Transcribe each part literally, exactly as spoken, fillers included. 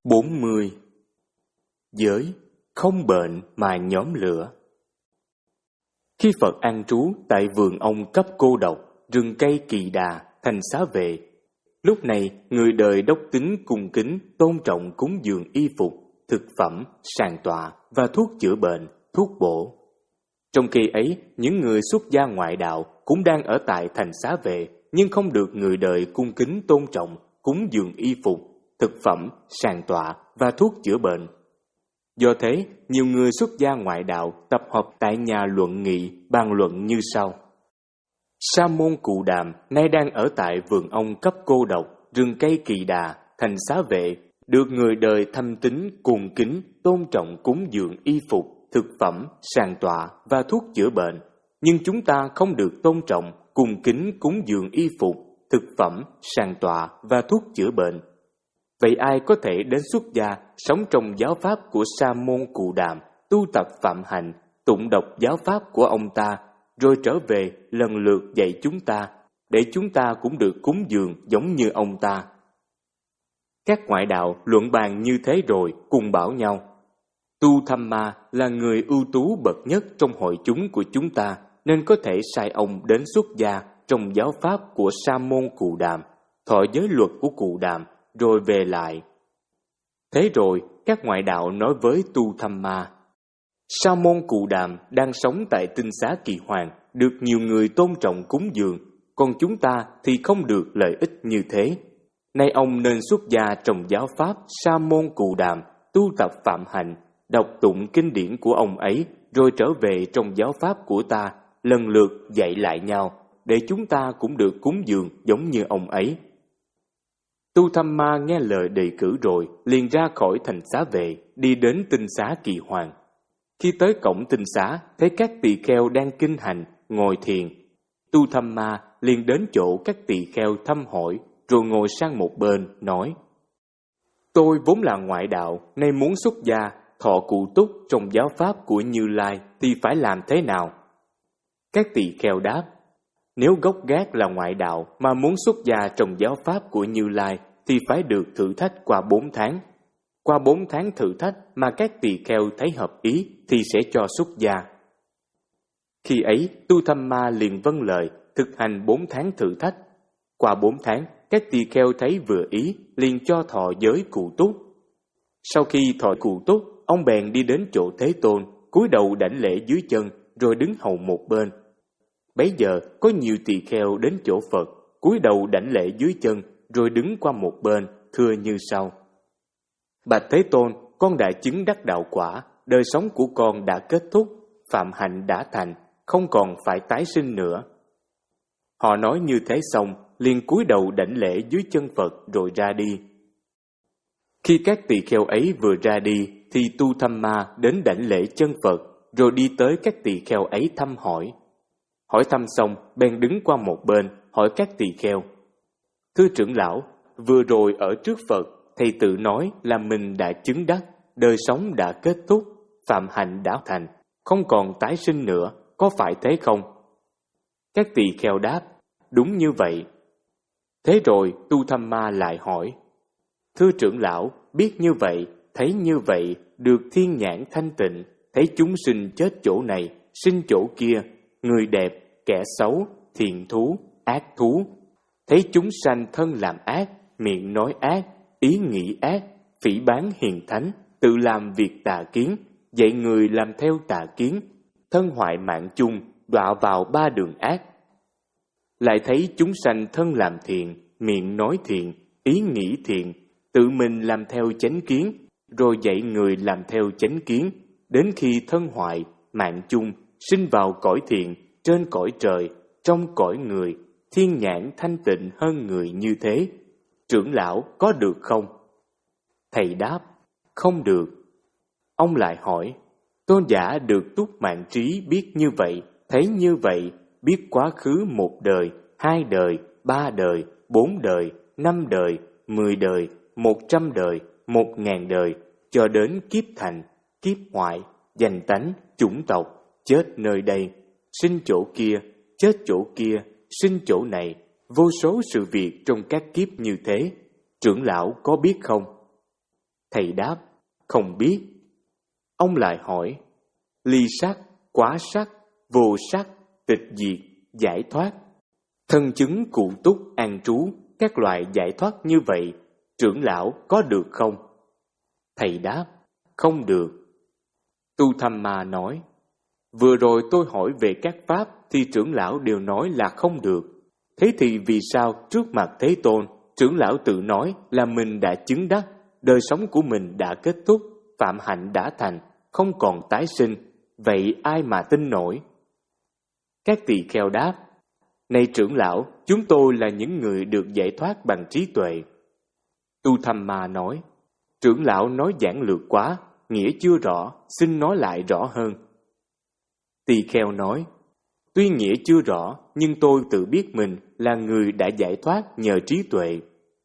bốn mươi. Giới không bệnh mà nhóm lửa. Khi Phật an trú tại vườn ông cấp cô độc, rừng cây Kỳ Đà, thành Xá Vệ, lúc này người đời đốc tính cung kính tôn trọng cúng dường y phục, thực phẩm, sàng tọa và thuốc chữa bệnh, thuốc bổ. Trong khi ấy, những người xuất gia ngoại đạo cũng đang ở tại thành Xá Vệ, nhưng không được người đời cung kính tôn trọng cúng dường y phục, thực phẩm, sàng tọa và thuốc chữa bệnh. Do thế, nhiều người xuất gia ngoại đạo tập hợp tại nhà luận nghị bàn luận như sau. Sa môn Cù Đàm nay đang ở tại vườn ông cấp cô độc, rừng cây Kỳ Đà, thành Xá Vệ, được người đời thâm tín, cung kính, tôn trọng cúng dường y phục, thực phẩm, sàng tọa và thuốc chữa bệnh. Nhưng chúng ta không được tôn trọng, cung kính cúng dường y phục, thực phẩm, sàng tọa và thuốc chữa bệnh. Vậy ai có thể đến xuất gia, sống trong giáo pháp của Sa môn Cù Đàm, tu tập phạm hạnh, tụng đọc giáo pháp của ông ta, rồi trở về lần lượt dạy chúng ta, để chúng ta cũng được cúng dường giống như ông ta? Các ngoại đạo luận bàn như thế rồi cùng bảo nhau, Tu Tham-ma là người ưu tú bậc nhất trong hội chúng của chúng ta, nên có thể sai ông đến xuất gia trong giáo pháp của Sa môn Cù Đàm, thọ giới luật của Cù Đàm, rồi về lại. Thế rồi, các ngoại đạo nói với Tu Tham-ma, Sa môn Cù Đàm đang sống tại tinh xá Kỳ Hoàng, được nhiều người tôn trọng cúng dường, còn chúng ta thì không được lợi ích như thế. Nay ông nên xuất gia trong giáo pháp Sa môn Cù Đàm, tu tập phạm hạnh, đọc tụng kinh điển của ông ấy, rồi trở về trong giáo pháp của ta, lần lượt dạy lại nhau, để chúng ta cũng được cúng dường giống như ông ấy. Tu Tham-ma nghe lời đề cử rồi, liền ra khỏi thành Xá Vệ, đi đến tinh xá Kỳ Hoàng. Khi tới cổng tinh xá, thấy các tỳ kheo đang kinh hành, ngồi thiền. Tu Tham-ma liền đến chỗ các tỳ kheo thăm hỏi, rồi ngồi sang một bên, nói, Tôi vốn là ngoại đạo, nay muốn xuất gia, thọ cụ túc trong giáo pháp của Như Lai, thì phải làm thế nào? Các tỳ kheo đáp, nếu gốc gác là ngoại đạo mà muốn xuất gia trong giáo pháp của Như Lai, thì phải được thử thách qua bốn tháng. Qua bốn tháng thử thách mà các tỳ kheo thấy hợp ý thì sẽ cho xuất gia. Khi ấy, Tu Tham-ma liền vâng lời, thực hành bốn tháng thử thách. Qua bốn tháng, các tỳ kheo thấy vừa ý, liền cho thọ giới cụ túc. Sau khi thọ cụ túc, ông bèn đi đến chỗ Thế Tôn, cúi đầu đảnh lễ dưới chân, rồi đứng hầu một bên. Bấy giờ, có nhiều tỳ kheo đến chỗ Phật, cúi đầu đảnh lễ dưới chân, rồi đứng qua một bên, thưa như sau. Bạch Thế Tôn, con đã chứng đắc đạo quả, đời sống của con đã kết thúc, phạm hạnh đã thành, không còn phải tái sinh nữa. Họ nói như thế xong, liền cúi đầu đảnh lễ dưới chân Phật rồi ra đi. Khi các tỳ kheo ấy vừa ra đi, thì Tu Tham-ma đến đảnh lễ chân Phật, rồi đi tới các tỳ kheo ấy thăm hỏi. Hỏi thăm xong, bèn đứng qua một bên, hỏi các tỳ kheo. Thưa trưởng lão, vừa rồi ở trước Phật, thầy tự nói là mình đã chứng đắc, đời sống đã kết thúc, phạm hạnh đã thành, không còn tái sinh nữa, có phải thế không? Các tỳ kheo đáp, đúng như vậy. Thế rồi Tu Tham-ma lại hỏi, thưa trưởng lão, biết như vậy, thấy như vậy, được thiên nhãn thanh tịnh, thấy chúng sinh chết chỗ này, sinh chỗ kia, người đẹp, kẻ xấu, thiện thú, ác thú, thấy chúng sanh thân làm ác, miệng nói ác, ý nghĩ ác, phỉ báng hiền thánh, tự làm việc tà kiến, dạy người làm theo tà kiến, thân hoại mạng chung, đọa vào ba đường ác. Lại thấy chúng sanh thân làm thiện, miệng nói thiện, ý nghĩ thiện, tự mình làm theo chánh kiến, rồi dạy người làm theo chánh kiến, đến khi thân hoại, mạng chung, sinh vào cõi thiện, trên cõi trời, trong cõi người, thiên nhãn thanh tịnh hơn người như thế. Trưởng lão có được không? Thầy đáp, không được. Ông lại hỏi, tôn giả được túc mạng trí biết như vậy, thấy như vậy, biết quá khứ một đời, hai đời, ba đời, bốn đời, năm đời, mười đời, một trăm đời, một ngàn đời, cho đến kiếp thành, kiếp hoại, danh tánh, chủng tộc, chết nơi đây, sinh chỗ kia, chết chỗ kia, sinh chỗ này, vô số sự việc trong các kiếp như thế. Trưởng lão có biết không? Thầy đáp, không biết. Ông lại hỏi, ly sắc, quá sắc, vô sắc, tịch diệt, giải thoát, thân chứng cụ túc an trú, các loại giải thoát như vậy, trưởng lão có được không? Thầy đáp, không được. Tu Tham Ma nói, vừa rồi tôi hỏi về các pháp thì trưởng lão đều nói là không được. Thế thì vì sao trước mặt Thế Tôn, trưởng lão tự nói là mình đã chứng đắc, đời sống của mình đã kết thúc, phạm hạnh đã thành, không còn tái sinh, vậy ai mà tin nổi? Các tỳ kheo đáp, này trưởng lão, chúng tôi là những người được giải thoát bằng trí tuệ. Tu Tham Ma nói, trưởng lão nói giản lược quá, nghĩa chưa rõ, xin nói lại rõ hơn. Tỳ kheo nói, tuy nghĩa chưa rõ, nhưng tôi tự biết mình là người đã giải thoát nhờ trí tuệ.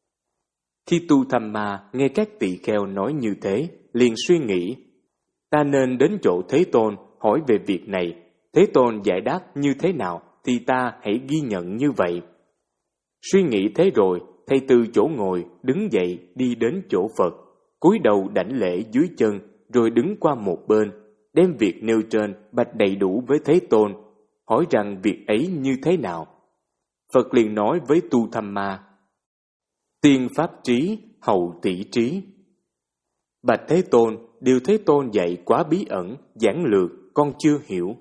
Khi Tu Tham Ma nghe các tỳ kheo nói như thế, liền suy nghĩ, ta nên đến chỗ Thế Tôn hỏi về việc này, Thế Tôn giải đáp như thế nào thì ta hãy ghi nhận như vậy. Suy nghĩ thế rồi, thầy từ chỗ ngồi đứng dậy đi đến chỗ Phật, cúi đầu đảnh lễ dưới chân, rồi đứng qua một bên, đem việc nêu trên bạch đầy đủ với Thế Tôn, hỏi rằng việc ấy như thế nào. Phật liền nói với Tu Tham Ma, tiên pháp trí, hậu tỷ trí. Bạch Thế Tôn, điều Thế Tôn dạy quá bí ẩn, giản lược, con chưa hiểu.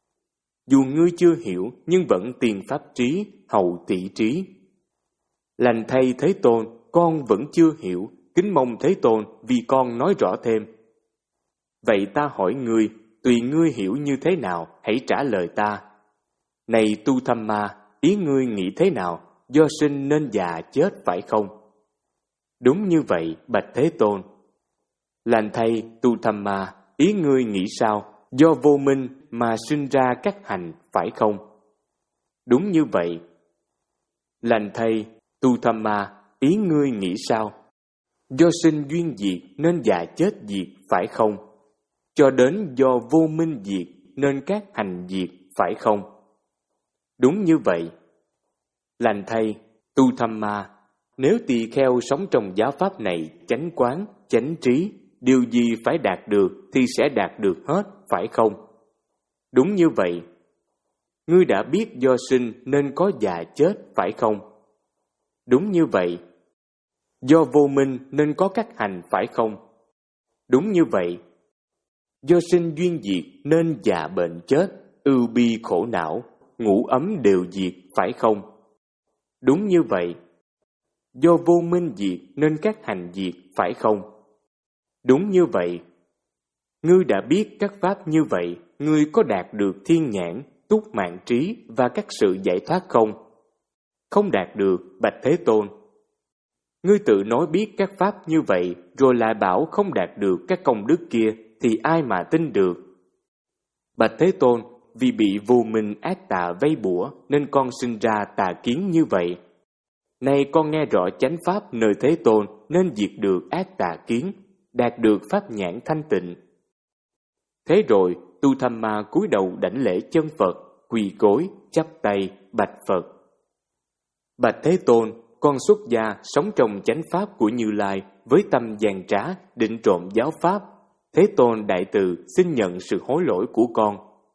Dù ngươi chưa hiểu, nhưng vẫn tiền pháp trí, hậu tỷ trí. Lành thay Thế Tôn, con vẫn chưa hiểu, kính mong Thế Tôn vì con nói rõ thêm. Vậy ta hỏi ngươi, tùy ngươi hiểu như thế nào, hãy trả lời ta. Này Tu Tham Ma, ý ngươi nghĩ thế nào, do sinh nên già chết phải không? Đúng như vậy, bạch Thế Tôn. Lành thay Tu Tham Ma, ý ngươi nghĩ sao, do vô minh mà sinh ra các hành phải không? Đúng như vậy. Lành thay Tu Tham Ma, ý ngươi nghĩ sao, do sinh duyên diệt nên già chết diệt phải không? Cho đến do vô minh diệt nên các hành diệt phải không? Đúng như vậy. Lành thay Tu Tham Ma, nếu tỳ kheo sống trong giáo pháp này chánh quán, chánh trí, điều gì phải đạt được thì sẽ đạt được hết, phải không? Đúng như vậy. Ngươi đã biết do sinh nên có già chết, phải không? Đúng như vậy. Do vô minh nên có các hành, phải không? Đúng như vậy. Do sinh duyên diệt nên già bệnh chết, ưu bi khổ não, ngủ ấm đều diệt, phải không? Đúng như vậy. Do vô minh diệt nên các hành diệt, phải không? Đúng như vậy. Ngươi đã biết các pháp như vậy, ngươi có đạt được thiên nhãn, túc mạng trí và các sự giải thoát không? Không đạt được, bạch Thế Tôn. Ngươi tự nói biết các pháp như vậy, rồi lại bảo không đạt được các công đức kia, thì ai mà tin được? Bạch Thế Tôn, vì bị vô minh ác tà vây bủa, nên con sinh ra tà kiến như vậy. Nay con nghe rõ chánh pháp nơi Thế Tôn, nên diệt được ác tà kiến, đạt được pháp nhãn thanh tịnh. Thế rồi, Tu Tham Ma cúi đầu đảnh lễ chân Phật, quỳ gối, chắp tay, bạch Phật. Bạch Thế Tôn, con xuất gia sống trong chánh pháp của Như Lai với tâm gian trá, định trộm giáo pháp. Thế Tôn đại từ xin nhận sự hối lỗi của con.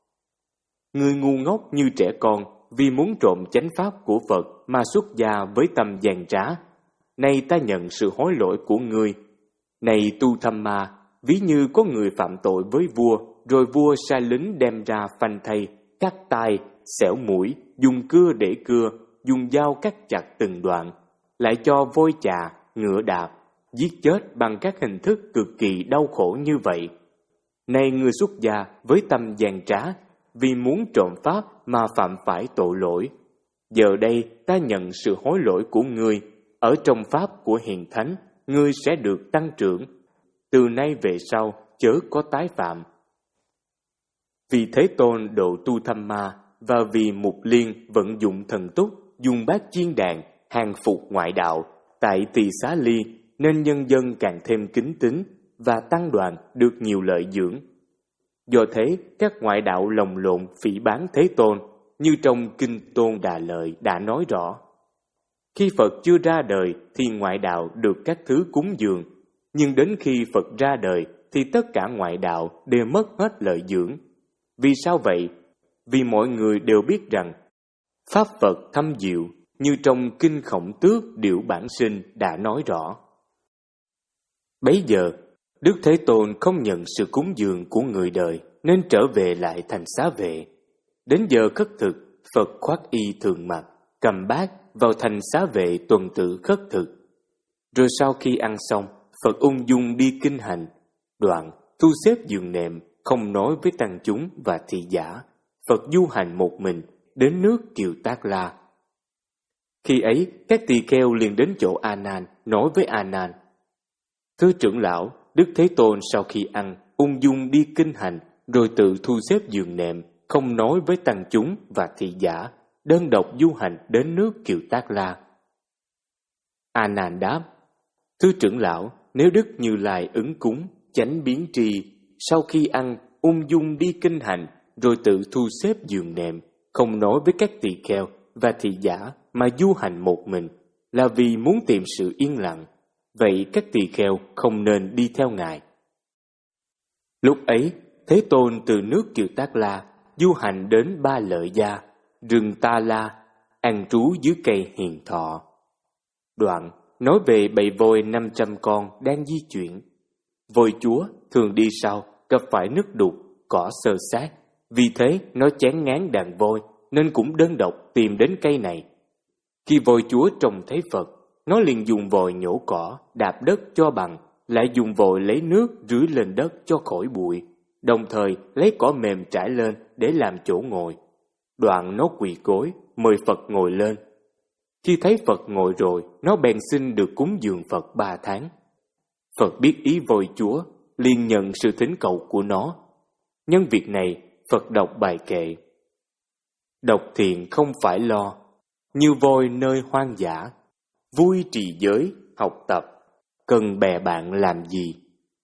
Ngươi ngu ngốc như trẻ con vì muốn trộm chánh pháp của Phật mà xuất gia với tâm gian trá. Nay ta nhận sự hối lỗi của ngươi. Này Tu Tham Ma, ví như có người phạm tội với vua, rồi vua sai lính đem ra phanh thây, cắt tai, xẻo mũi, dùng cưa để cưa, dùng dao cắt chặt từng đoạn, lại cho vôi chà, ngựa đạp, giết chết bằng các hình thức cực kỳ đau khổ như vậy. Nay ngươi xuất gia với tâm gian trá, vì muốn trộm pháp mà phạm phải tội lỗi. Giờ đây ta nhận sự hối lỗi của ngươi, ở trong pháp của hiền thánh, ngươi sẽ được tăng trưởng. Từ nay về sau, chớ có tái phạm. Vì Thế Tôn độ Tu Tham Ma, và vì Mục Liên vận dụng thần túc, dùng bát chiên đàn, hàng phục ngoại đạo, tại Tỳ Xá Ly, nên nhân dân càng thêm kính tín, và tăng đoàn được nhiều lợi dưỡng. Do thế, các ngoại đạo lồng lộn phỉ báng Thế Tôn, như trong Kinh Tôn Đà Lợi đã nói rõ. Khi Phật chưa ra đời, thì ngoại đạo được các thứ cúng dường. Nhưng đến khi Phật ra đời thì tất cả ngoại đạo đều mất hết lợi dưỡng. Vì sao vậy? Vì mọi người đều biết rằng Pháp Phật thâm diệu như trong Kinh Khổng Tước Điệu Bản Sinh đã nói rõ. Bấy giờ, Đức Thế Tôn không nhận sự cúng dường của người đời nên trở về lại thành xá vệ. Đến giờ khất thực, Phật khoác y thường mặc, cầm bát vào thành xá vệ tuần tự khất thực. Rồi sau khi ăn xong, Phật ung dung đi kinh hành, đoạn thu xếp giường nệm, không nói với tăng chúng và thị giả. Phật du hành một mình đến nước Kiều Tác La. Khi ấy, các tỳ kheo liền đến chỗ A Nan, nói với A Nan: Thưa trưởng lão, Đức Thế Tôn sau khi ăn, ung dung đi kinh hành, rồi tự thu xếp giường nệm, không nói với tăng chúng và thị giả, đơn độc du hành đến nước Kiều Tác La. A Nan đáp: Thưa trưởng lão, nếu Đức Như Lai ứng cúng, chánh biến tri, sau khi ăn, ung dung đi kinh hành, rồi tự thu xếp giường nệm, không nói với các tỳ kheo và thị giả mà du hành một mình, là vì muốn tìm sự yên lặng. Vậy các tỳ kheo không nên đi theo Ngài. Lúc ấy, Thế Tôn từ nước Kiều Tác La du hành đến Ba Lợi Gia, rừng Ta La, an trú dưới cây Hiền Thọ. Đoạn nói về bầy voi năm trăm con đang di chuyển. Voi chúa thường đi sau, gặp phải nước đục, cỏ xơ xác. Vì thế nó chán ngán đàn voi nên cũng đơn độc tìm đến cây này. Khi voi chúa trông thấy Phật, nó liền dùng vòi nhổ cỏ, đạp đất cho bằng, lại dùng vòi lấy nước rưới lên đất cho khỏi bụi, đồng thời lấy cỏ mềm trải lên để làm chỗ ngồi. Đoạn nó quỳ gối, mời Phật ngồi lên. Khi thấy Phật ngồi rồi, nó bèn xin được cúng dường Phật ba tháng. Phật biết ý voi chúa, liền nhận sự thỉnh cầu của nó. Nhân việc này, Phật đọc bài kệ: Độc thiện không phải lo, như voi nơi hoang dã, vui trì giới, học tập, cần bè bạn làm gì?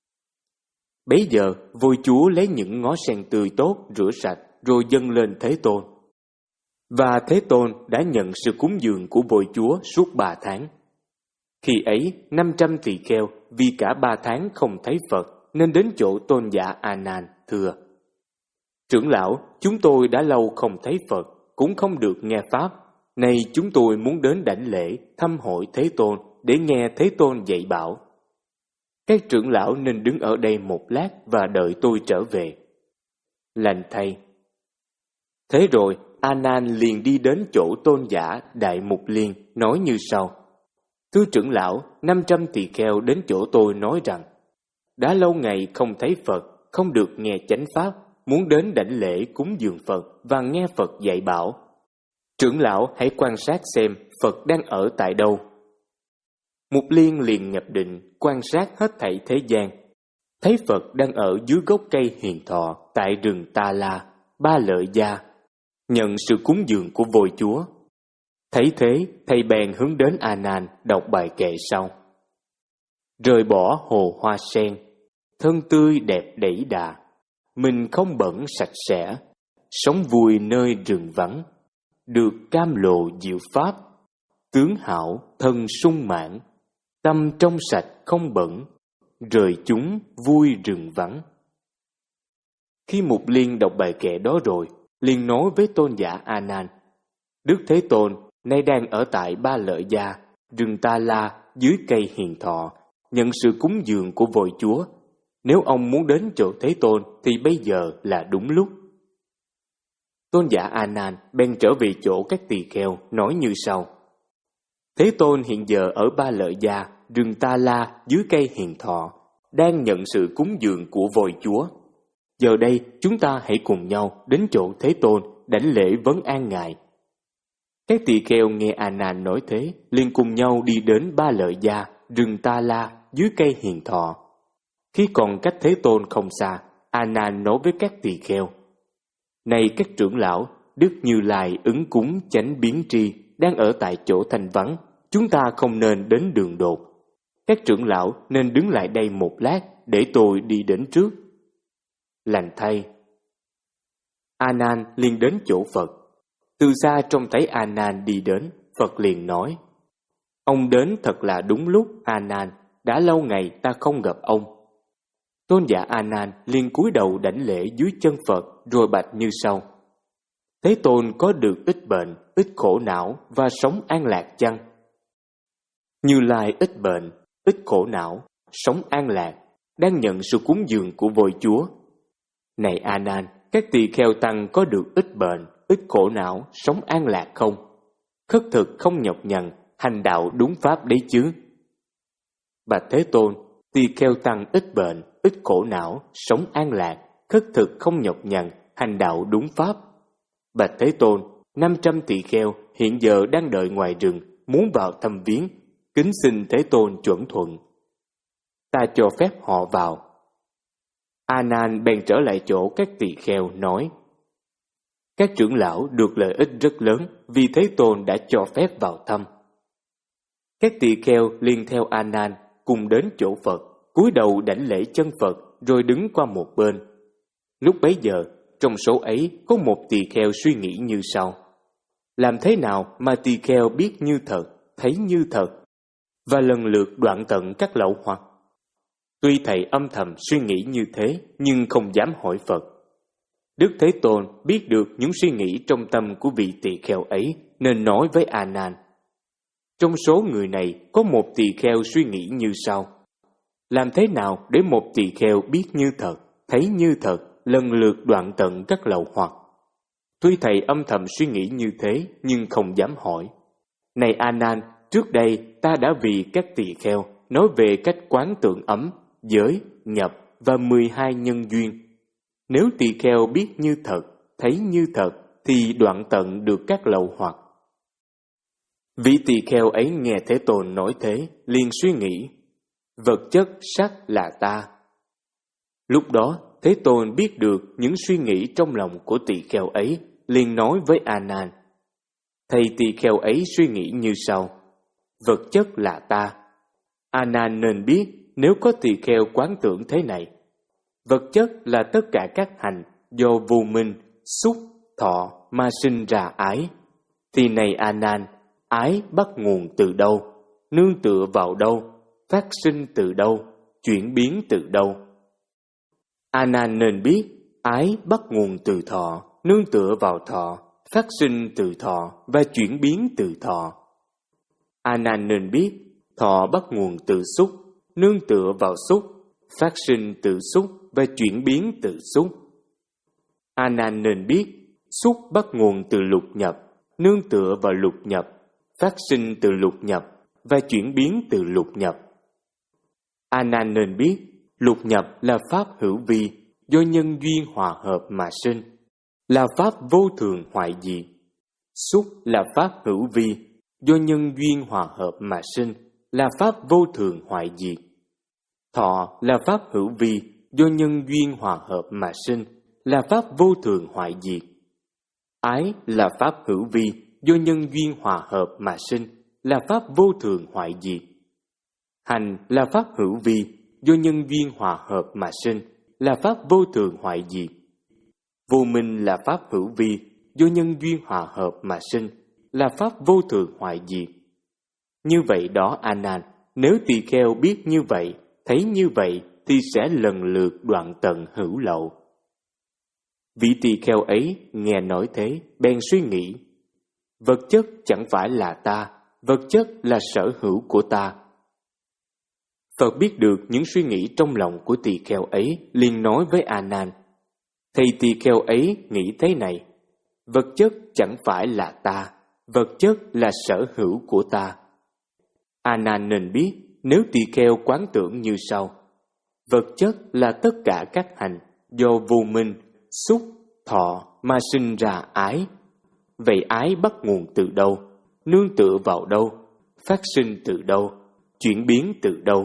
Bấy giờ, voi chúa lấy những ngó sen tươi tốt, rửa sạch, rồi dâng lên Thế Tôn. Và Thế Tôn đã nhận sự cúng dường của voi chúa suốt ba tháng. Khi ấy, năm trăm tỳ kheo vì cả ba tháng không thấy Phật, nên đến chỗ tôn giả A Nan thưa: Trưởng lão, chúng tôi đã lâu không thấy Phật, cũng không được nghe Pháp. Nay chúng tôi muốn đến đảnh lễ, thăm hội Thế Tôn, để nghe Thế Tôn dạy bảo. Các trưởng lão nên đứng ở đây một lát và đợi tôi trở về. Lành thay. Thế rồi, A Nan liền đi đến chỗ tôn giả Đại Mục Liên, nói như sau: Thưa trưởng lão, năm trăm tỳ kheo đến chỗ tôi nói rằng, đã lâu ngày không thấy Phật, không được nghe chánh Pháp, muốn đến đảnh lễ cúng dường Phật và nghe Phật dạy bảo. Trưởng lão hãy quan sát xem Phật đang ở tại đâu. Mục Liên liền nhập định, quan sát hết thảy thế gian. Thấy Phật đang ở dưới gốc cây Hiền Thọ tại rừng Ta La, Ba Lợi Gia, nhận sự cúng dường của voi chúa. Thấy thế, thầy bèn hướng đến A Nan đọc bài kệ sau: Rời bỏ hồ hoa sen, thân tươi đẹp đẩy đà, mình không bẩn sạch sẽ, sống vui nơi rừng vắng, được cam lộ diệu pháp, tướng hảo thân sung mãn, tâm trong sạch không bẩn, rời chúng vui rừng vắng. Khi Mục Liên đọc bài kệ đó rồi, liền nói với tôn giả A Nan: Đức Thế Tôn nay đang ở tại Ba Lợi Gia, rừng Ta La, dưới cây Hiền Thọ, nhận sự cúng dường của voi chúa. Nếu ông muốn đến chỗ Thế Tôn thì bây giờ là đúng lúc. Tôn giả A Nan bèn trở về chỗ các tỳ kheo, nói như sau: Thế Tôn hiện giờ ở Ba Lợi Gia, rừng Ta La, dưới cây Hiền Thọ, đang nhận sự cúng dường của voi chúa. Giờ đây chúng ta hãy cùng nhau đến chỗ Thế Tôn đảnh lễ vấn an Ngài. Các tỳ kheo nghe A Nan nói thế, liền cùng nhau đi đến Ba Lợi Gia, rừng Ta La, dưới cây Hiền Thọ. Khi còn cách Thế Tôn không xa, A Nan nói với các tỳ kheo: Này các trưởng lão, Đức Như Lai ứng cúng chánh biến tri đang ở tại chỗ thanh vắng, chúng ta không nên đến đường đột. Các trưởng lão nên đứng lại đây một lát để tôi đi đến trước. Lành thay. A Nan liền đến chỗ Phật. Từ xa trông thấy A Nan đi đến, Phật liền nói: Ông đến thật là đúng lúc, A Nan, đã lâu ngày ta không gặp ông. Tôn giả A Nan liền cúi đầu đảnh lễ dưới chân Phật rồi bạch như sau: Thế Tôn có được ít bệnh, ít khổ não và sống an lạc chăng? Như Lai ít bệnh, ít khổ não, sống an lạc, đang nhận sự cúng dường của vôi chúa. Này A Nan, các tỳ kheo tăng có được ít bệnh, ít khổ não, sống an lạc không? Khất thực không nhọc nhằn, hành đạo đúng pháp đấy chứ? Bạch Thế Tôn, tỳ kheo tăng ít bệnh, ít khổ não, sống an lạc, khất thực không nhọc nhằn, hành đạo đúng pháp. Bạch Thế Tôn, năm trăm tỳ kheo hiện giờ đang đợi ngoài rừng, muốn vào thăm viếng, kính xin Thế Tôn chuẩn thuận. Ta cho phép họ vào. A Nan bèn trở lại chỗ các tỳ kheo nói: Các trưởng lão được lợi ích rất lớn vì Thế Tôn đã cho phép vào thăm. Các tỳ kheo liền theo A Nan cùng đến chỗ Phật, cúi đầu đảnh lễ chân Phật rồi đứng qua một bên. Lúc bấy giờ, trong số ấy có một tỳ kheo suy nghĩ như sau: làm thế nào mà tỳ kheo biết như thật, thấy như thật, và lần lượt đoạn tận các lậu hoặc? Tuy thầy âm thầm suy nghĩ như thế, nhưng không dám hỏi Phật. Đức Thế Tôn biết được những suy nghĩ trong tâm của vị tỳ kheo ấy, nên nói với A Nan: Trong số người này có một tỳ kheo suy nghĩ như sau: làm thế nào để một tỳ kheo biết như thật, thấy như thật, lần lượt đoạn tận các lậu hoặc? Tuy thầy âm thầm suy nghĩ như thế, nhưng không dám hỏi. Này A Nan, trước đây ta đã vì các tỳ kheo nói về cách quán tưởng ấm, giới, nhập và mười hai nhân duyên. Nếu tỳ kheo biết như thật, thấy như thật, thì đoạn tận được các lậu hoặc. Vị tỳ kheo ấy nghe Thế Tôn nói thế, liền suy nghĩ: vật chất sắc là ta. Lúc đó, Thế Tôn biết được những suy nghĩ trong lòng của tỳ kheo ấy, liền nói với A Nan: thầy tỳ kheo ấy suy nghĩ như sau: vật chất là ta. A Nan nên biết, nếu có tỳ kheo quán tưởng thế này: vật chất là tất cả các hành do vô minh, xúc, thọ mà sinh ra ái, thì này A Nan, ái bắt nguồn từ đâu, nương tựa vào đâu, phát sinh từ đâu, chuyển biến từ đâu? A Nan nên biết, ái bắt nguồn từ thọ, nương tựa vào thọ, phát sinh từ thọ và chuyển biến từ thọ. A Nan nên biết, thọ bắt nguồn từ xúc, nương tựa vào xúc, phát sinh từ xúc và chuyển biến từ xúc. A Nan nên biết, xúc bắt nguồn từ lục nhập, nương tựa vào lục nhập, phát sinh từ lục nhập và chuyển biến từ lục nhập. A Nan nên biết, lục nhập là pháp hữu vi, do nhân duyên hòa hợp mà sinh, là pháp vô thường hoại diệt. Xúc là pháp hữu vi, do nhân duyên hòa hợp mà sinh, là pháp vô thường hoại diệt. Thọ là pháp hữu vi, do nhân duyên hòa hợp mà sinh, là pháp vô thường hoại diệt. Ái là pháp hữu vi, do nhân duyên hòa hợp mà sinh, là pháp vô thường hoại diệt. Hành là pháp hữu vi, do nhân duyên hòa hợp mà sinh, là pháp vô thường hoại diệt. Vô minh là pháp hữu vi, do nhân duyên hòa hợp mà sinh, là pháp vô thường hoại diệt. Như vậy đó A Nan, nếu tỳ kheo biết như vậy, thấy như vậy, thì sẽ lần lượt đoạn tận hữu lậu. Vị tỳ kheo ấy nghe nói thế, bèn suy nghĩ: vật chất chẳng phải là ta, vật chất là sở hữu của ta. Phật biết được những suy nghĩ trong lòng của tỳ kheo ấy, liền nói với A Nan: thầy tỳ kheo ấy nghĩ thế này: vật chất chẳng phải là ta, vật chất là sở hữu của ta. A Nan nên biết, nếu tỳ kheo quán tưởng như sau: vật chất là tất cả các hành do vô minh, xúc, thọ mà sinh ra ái. Vậy ái bắt nguồn từ đâu, nương tựa vào đâu, phát sinh từ đâu, chuyển biến từ đâu?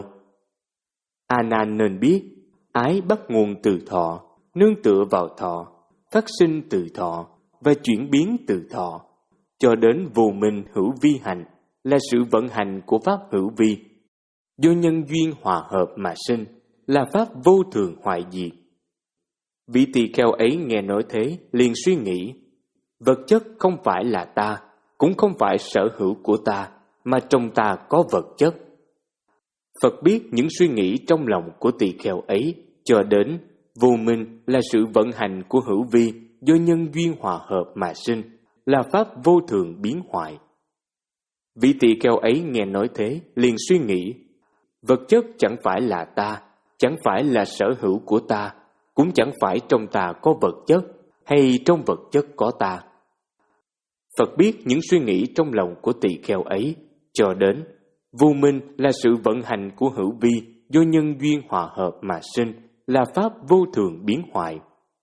A Nan nên biết, ái bắt nguồn từ thọ, nương tựa vào thọ, phát sinh từ thọ và chuyển biến từ thọ, cho đến vô minh hữu vi hành, là sự vận hành của pháp hữu vi, do nhân duyên hòa hợp mà sinh, là pháp vô thường hoại diệt. Vị tỳ kheo ấy nghe nói thế, liền suy nghĩ: vật chất không phải là ta, cũng không phải sở hữu của ta, mà trong ta có vật chất. Phật biết những suy nghĩ trong lòng của tỳ kheo ấy, cho đến vô minh là sự vận hành của hữu vi do nhân duyên hòa hợp mà sinh, là pháp vô thường biến hoại. Vị tỳ kheo ấy nghe nói thế, liền suy nghĩ, vật chất chẳng phải là ta, chẳng phải là sở hữu của ta, cũng chẳng phải trong ta có vật chất, hay trong vật chất có ta. Phật biết những suy nghĩ trong lòng của tỳ kheo ấy, cho đến vô minh là sự vận hành của hữu vi do nhân duyên hòa hợp mà sinh, là pháp vô thường biến hoại.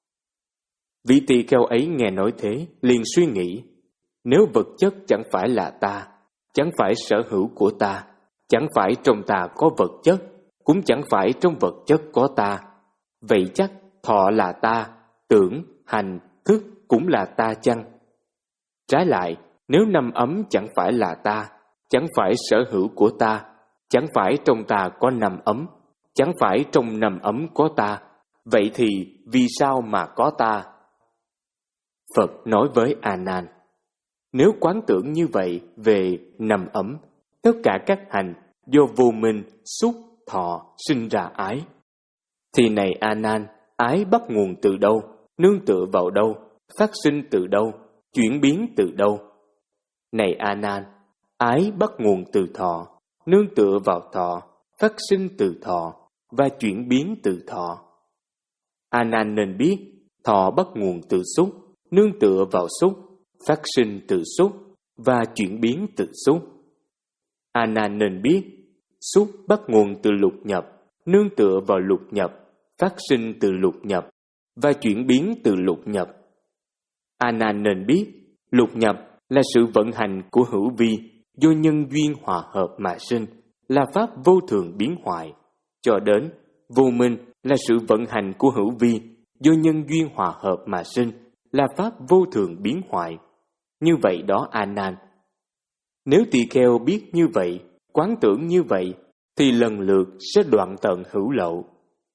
Vị tỳ kheo ấy nghe nói thế, liền suy nghĩ, nếu vật chất chẳng phải là ta, chẳng phải sở hữu của ta, chẳng phải trong ta có vật chất, cũng chẳng phải trong vật chất có ta, vậy chắc thọ là ta, tưởng, hành, thức cũng là ta chăng? Trái lại, nếu năm ấm chẳng phải là ta, chẳng phải sở hữu của ta, chẳng phải trong ta có năm ấm, chẳng phải trong năm ấm có ta, vậy thì vì sao mà có ta? Phật nói với A Nan, nếu quán tưởng như vậy về năm ấm, tất cả các hành do vô minh, xúc, thọ sinh ra ái, thì này A Nan, ái bắt nguồn từ đâu, nương tựa vào đâu, phát sinh từ đâu, chuyển biến từ đâu? Này A Nan, ái bắt nguồn từ thọ, nương tựa vào thọ, phát sinh từ thọ và chuyển biến từ thọ. A Nan nên biết, thọ bắt nguồn từ xúc, nương tựa vào xúc, phát sinh từ xúc và chuyển biến từ xúc. A Nan nên biết, xúc bắt nguồn từ lục nhập, nương tựa vào lục nhập, phát sinh từ lục nhập và chuyển biến từ lục nhập. A Nan nên biết, lục nhập là sự vận hành của hữu vi do nhân duyên hòa hợp mà sinh, là pháp vô thường biến hoại, cho đến vô minh là sự vận hành của hữu vi do nhân duyên hòa hợp mà sinh, là pháp vô thường biến hoại. Như vậy đó A Nan. Nếu tỳ kheo biết như vậy, quán tưởng như vậy, thì lần lượt sẽ đoạn tận hữu lậu.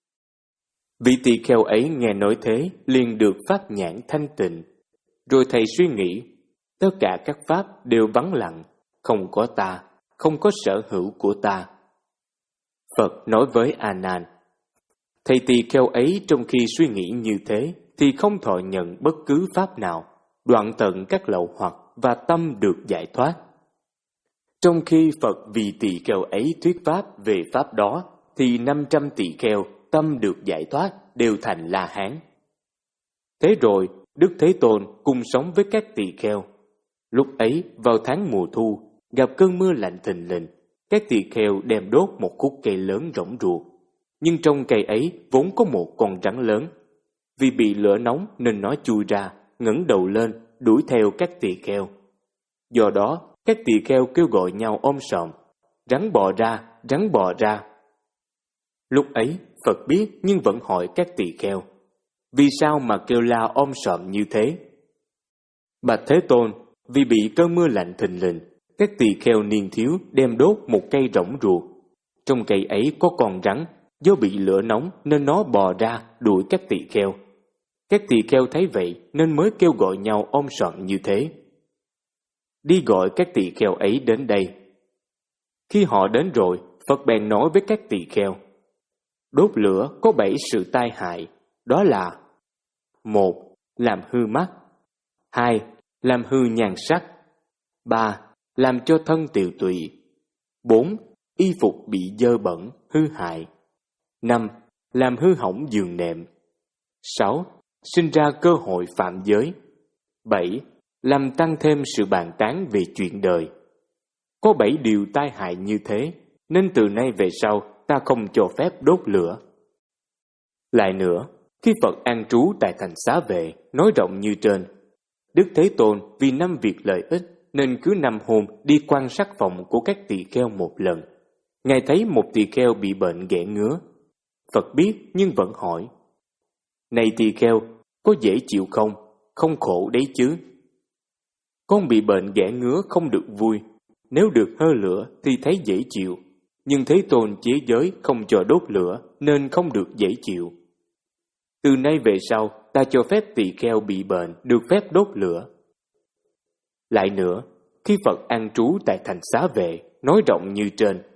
Vị tỳ kheo ấy nghe nói thế, liền được pháp nhãn thanh tịnh. Rồi thầy suy nghĩ, tất cả các pháp đều vắng lặng, không có ta, không có sở hữu của ta. Phật nói với A Nan, thầy tỳ kheo ấy trong khi suy nghĩ như thế, thì không thọ nhận bất cứ pháp nào, đoạn tận các lậu hoặc và tâm được giải thoát. Trong khi Phật vì tỳ kheo ấy thuyết pháp về pháp đó, thì năm trăm tỳ kheo tâm được giải thoát đều thành La Hán. Thế rồi, Đức Thế Tôn cùng sống với các tỳ kheo. Lúc ấy, vào tháng mùa thu, gặp cơn mưa lạnh thình lình, các tỳ kheo đem đốt một khúc cây lớn rỗng ruột. Nhưng trong cây ấy vốn có một con rắn lớn. Vì bị lửa nóng nên nó chui ra, ngẩng đầu lên, đuổi theo các tỳ kheo. Do đó, các tỳ kheo kêu gọi nhau ôm sòm, rắn bò ra, rắn bò ra. Lúc ấy, Phật biết nhưng vẫn hỏi các tỳ kheo, vì sao mà kêu la ôm sòm như thế? Bạch Thế Tôn, vì bị cơn mưa lạnh thình lình, các tỳ kheo niên thiếu đem đốt một cây rỗng ruột. Trong cây ấy có con rắn, do bị lửa nóng nên nó bò ra đuổi các tỳ kheo. Các tỳ kheo thấy vậy nên mới kêu gọi nhau ôm sòm như thế. Đi gọi các tỳ kheo ấy đến đây. Khi họ đến rồi, Phật bèn nói với các tỳ kheo, đốt lửa có bảy sự tai hại, đó là: một. Làm hư mắt. Hai. Làm hư nhan sắc. Ba. Làm cho thân tiều tụy. Bốn. Y phục bị dơ bẩn, hư hại. Năm. Làm hư hỏng giường nệm. Sáu. Sinh ra cơ hội phạm giới. Bảy. Làm tăng thêm sự bàn tán về chuyện đời. Có bảy điều tai hại như thế, nên từ nay về sau ta không cho phép đốt lửa. Lại nữa, khi Phật an trú tại thành Xá Vệ, nói rộng như trên, Đức Thế Tôn vì năm việc lợi ích nên cứ năm hôm đi quan sát phòng của các tỳ kheo một lần. Ngài thấy một tỳ kheo bị bệnh ghẻ ngứa. Phật biết nhưng vẫn hỏi, này tỳ kheo, có dễ chịu không? Không khổ đấy chứ? Con bị bệnh ghẻ ngứa không được vui, nếu được hơ lửa thì thấy dễ chịu, nhưng Thế Tôn chế giới không cho đốt lửa nên không được dễ chịu. Từ nay về sau, ta cho phép tỳ kheo bị bệnh được phép đốt lửa. Lại nữa, khi Phật an trú tại thành Xá Vệ, nói rộng như trên,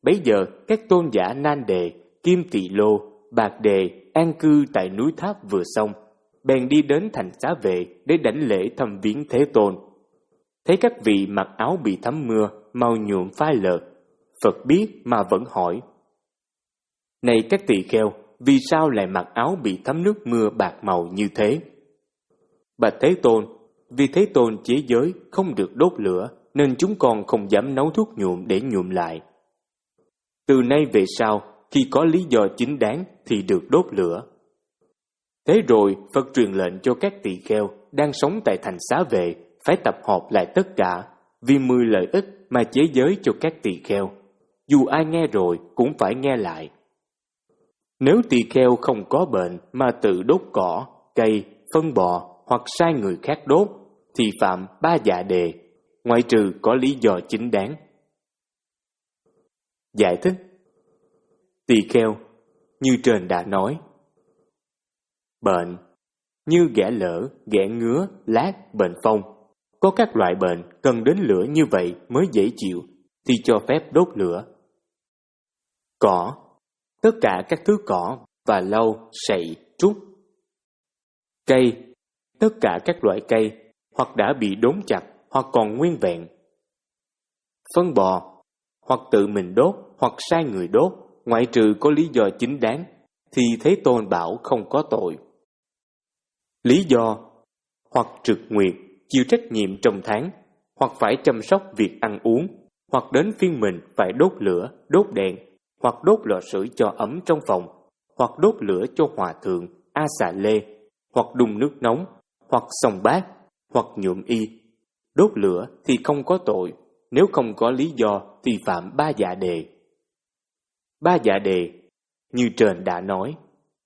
Bấy giờ các tôn giả Nan Đề, Kim Tỳ Lô, Bạc Đề an cư tại núi Tháp vừa xong, bèn đi đến thành Xá Vệ để đảnh lễ thăm viếng Thế Tôn. Thấy các vị mặc áo bị thấm mưa, màu nhuộm phai lợt, Phật biết mà vẫn hỏi: Này các tỳ kheo, vì sao lại mặc áo bị thấm nước mưa bạc màu như thế? Bạch Thế Tôn, vì Thế Tôn chế giới không được đốt lửa, nên chúng con không dám nấu thuốc nhuộm để nhuộm lại. Từ nay về sau, khi có lý do chính đáng thì được đốt lửa. Thế rồi Phật truyền lệnh cho các tỳ kheo đang sống tại thành Xá Vệ phải tập hợp lại tất cả, vì mười lợi ích mà chế giới cho các tỳ kheo. Dù ai nghe rồi cũng phải nghe lại. Nếu tỳ kheo không có bệnh mà tự đốt cỏ, cây, phân bò hoặc sai người khác đốt, thì phạm ba dạ đề, ngoại trừ có lý do chính đáng. Giải thích: Tỳ kheo, như trên đã nói, bệnh như ghẻ lở, ghẻ ngứa, lát, bệnh phong, có các loại bệnh cần đến lửa như vậy mới dễ chịu, thì cho phép đốt lửa. Cỏ, tất cả các thứ cỏ và lau, sậy, trúc. Cây, tất cả các loại cây, hoặc đã bị đốn chặt, hoặc còn nguyên vẹn. Phân bò, hoặc tự mình đốt, hoặc sai người đốt, ngoại trừ có lý do chính đáng, thì Thế Tôn bảo không có tội. Lý do: hoặc trực nguyệt, chịu trách nhiệm trong tháng, hoặc phải chăm sóc việc ăn uống, hoặc đến phiên mình phải đốt lửa, đốt đèn, hoặc đốt lò sưởi cho ấm trong phòng, hoặc đốt lửa cho hòa thượng, a xà lê, hoặc đun nước nóng, hoặc xông bát, hoặc nhuộm y. Đốt lửa thì không có tội, nếu không có lý do thì phạm ba dạ đề. Ba dạ đề, như trên đã nói.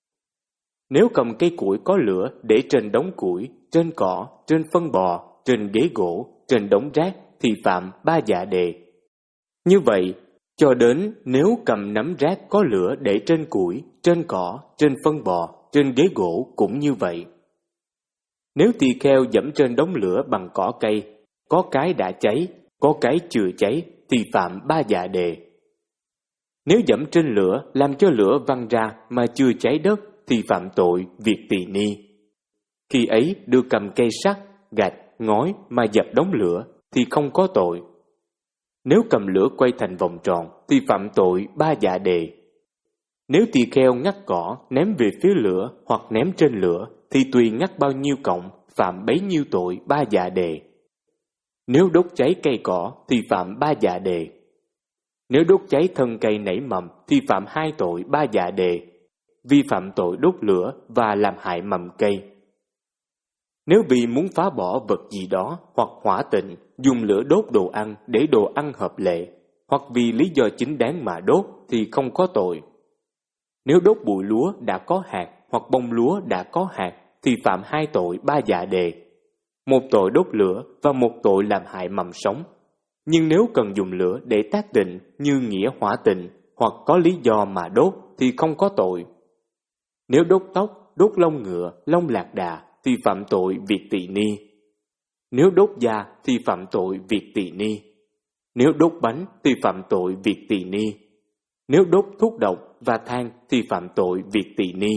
Nếu cầm cây củi có lửa để trên đống củi, trên cỏ, trên phân bò, trên ghế gỗ, trên đống rác thì phạm ba dạ đề. Như vậy, cho đến nếu cầm nắm rác có lửa để trên củi, trên cỏ, trên phân bò, trên ghế gỗ cũng như vậy. Nếu tỳ kheo dẫm trên đống lửa bằng cỏ cây, có cái đã cháy, có cái chưa cháy thì phạm ba dạ đề. Nếu dẫm trên lửa làm cho lửa văng ra mà chưa cháy đất thì phạm tội việc tỳ ni. Khi ấy được cầm cây sắt, gạch, ngói mà dập đống lửa thì không có tội. Nếu cầm lửa quay thành vòng tròn thì phạm tội ba dạ đề. Nếu tỳ kheo ngắt cỏ ném về phía lửa hoặc ném trên lửa thì tùy ngắt bao nhiêu cộng, phạm bấy nhiêu tội ba dạ đề. Nếu đốt cháy cây cỏ thì phạm ba dạ đề. Nếu đốt cháy thân cây nảy mầm thì phạm hai tội ba dạ đề, vi phạm tội đốt lửa và làm hại mầm cây. Nếu vì muốn phá bỏ vật gì đó hoặc hỏa tịnh, dùng lửa đốt đồ ăn để đồ ăn hợp lệ, hoặc vì lý do chính đáng mà đốt thì không có tội. Nếu đốt bụi lúa đã có hạt hoặc bông lúa đã có hạt thì phạm hai tội ba dạ đề, một tội đốt lửa và một tội làm hại mầm sống. Nhưng nếu cần dùng lửa để tác tịnh như nghĩa hỏa tịnh hoặc có lý do mà đốt thì không có tội. Nếu đốt tóc, đốt lông ngựa, lông lạc đà thì phạm tội việc tỳ ni. Nếu đốt da thì phạm tội việc tỳ ni. Nếu đốt bánh thì phạm tội việc tỳ ni. Nếu đốt thuốc độc và than thì phạm tội việc tỳ ni.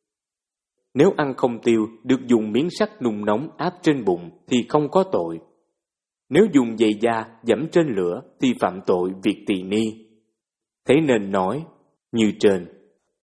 Nếu ăn không tiêu được dùng miếng sắt nung nóng áp trên bụng thì không có tội. Nếu dùng giày da dẫm trên lửa thì phạm tội việc tỳ ni. Thế nên nói, như trên.